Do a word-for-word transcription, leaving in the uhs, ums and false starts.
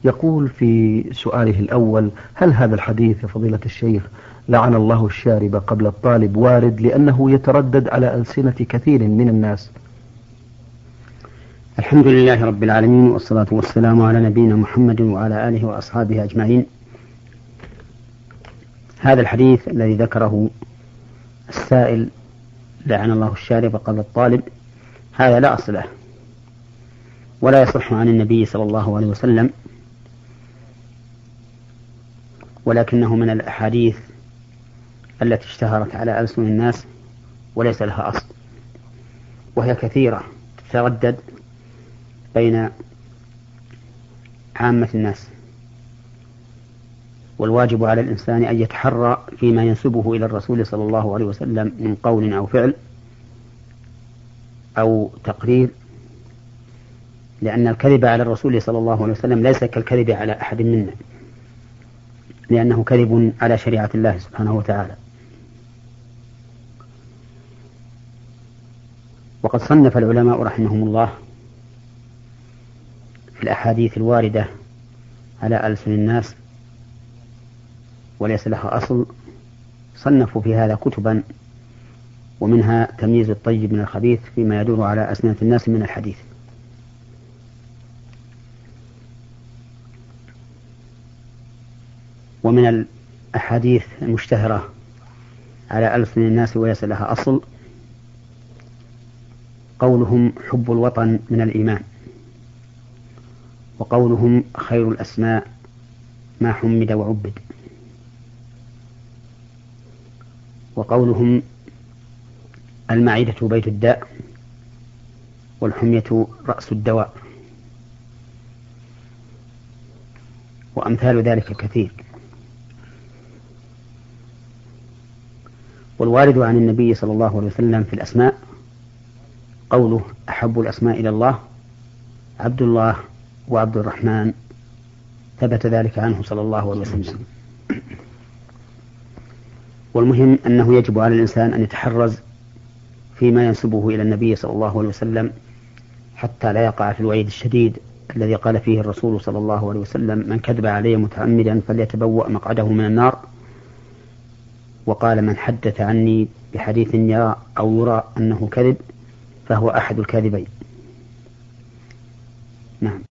يقول في سؤاله الأول: هل هذا الحديث يا فضيلة الشيخ لعن الله الشارب قبل الطالب وارد لأنه يتردد على ألسنة كثير من الناس؟ الحمد لله رب العالمين، والصلاة والسلام على نبينا محمد وعلى آله وأصحابه أجمعين. هذا الحديث الذي ذكره السائل لعن الله الشارب قبل الطالب، هذا لا أصل له ولا يصح عن النبي صلى الله عليه وسلم، ولكنه من الأحاديث التي اشتهرت على ألسن الناس وليس لها أصل، وهي كثيرة تتردد بين عامة الناس. والواجب على الإنسان أن يتحرى فيما ينسبه إلى الرسول صلى الله عليه وسلم من قول أو فعل أو تقرير، لأن الكذب على الرسول صلى الله عليه وسلم ليس كالكذب على أحد منا، لأنه كذب على شريعة الله سبحانه وتعالى. وقد صنف العلماء رحمهم الله في الأحاديث الواردة على ألسن الناس وليس لها أصل، صنفوا في هذا كتبا، ومنها تمييز الطيب من الخبيث فيما يدور على ألسنة الناس من الحديث. ومن الأحاديث المشتهرة على ألسن الناس وليس لها أصل قولهم حب الوطن من الإيمان، وقولهم خير الأسماء ما حمد وعبد، وقولهم المعدة بيت الداء والحمية رأس الدواء، وأمثال ذلك كثير. والوارد عن النبي صلى الله عليه وسلم في الأسماء قوله أحب الأسماء إلى الله عبد الله وعبد الرحمن، ثبت ذلك عنه صلى الله عليه وسلم. والمهم أنه يجب على الإنسان أن يتحرز فيما ينسبه إلى النبي صلى الله عليه وسلم حتى لا يقع في الوعيد الشديد الذي قال فيه الرسول صلى الله عليه وسلم: من كذب علي متعمدا فليتبوأ مقعده من النار. وقال: من حدث عني بحديث يرى أو يرى أنه كذب فهو أحد الكاذبين. نعم.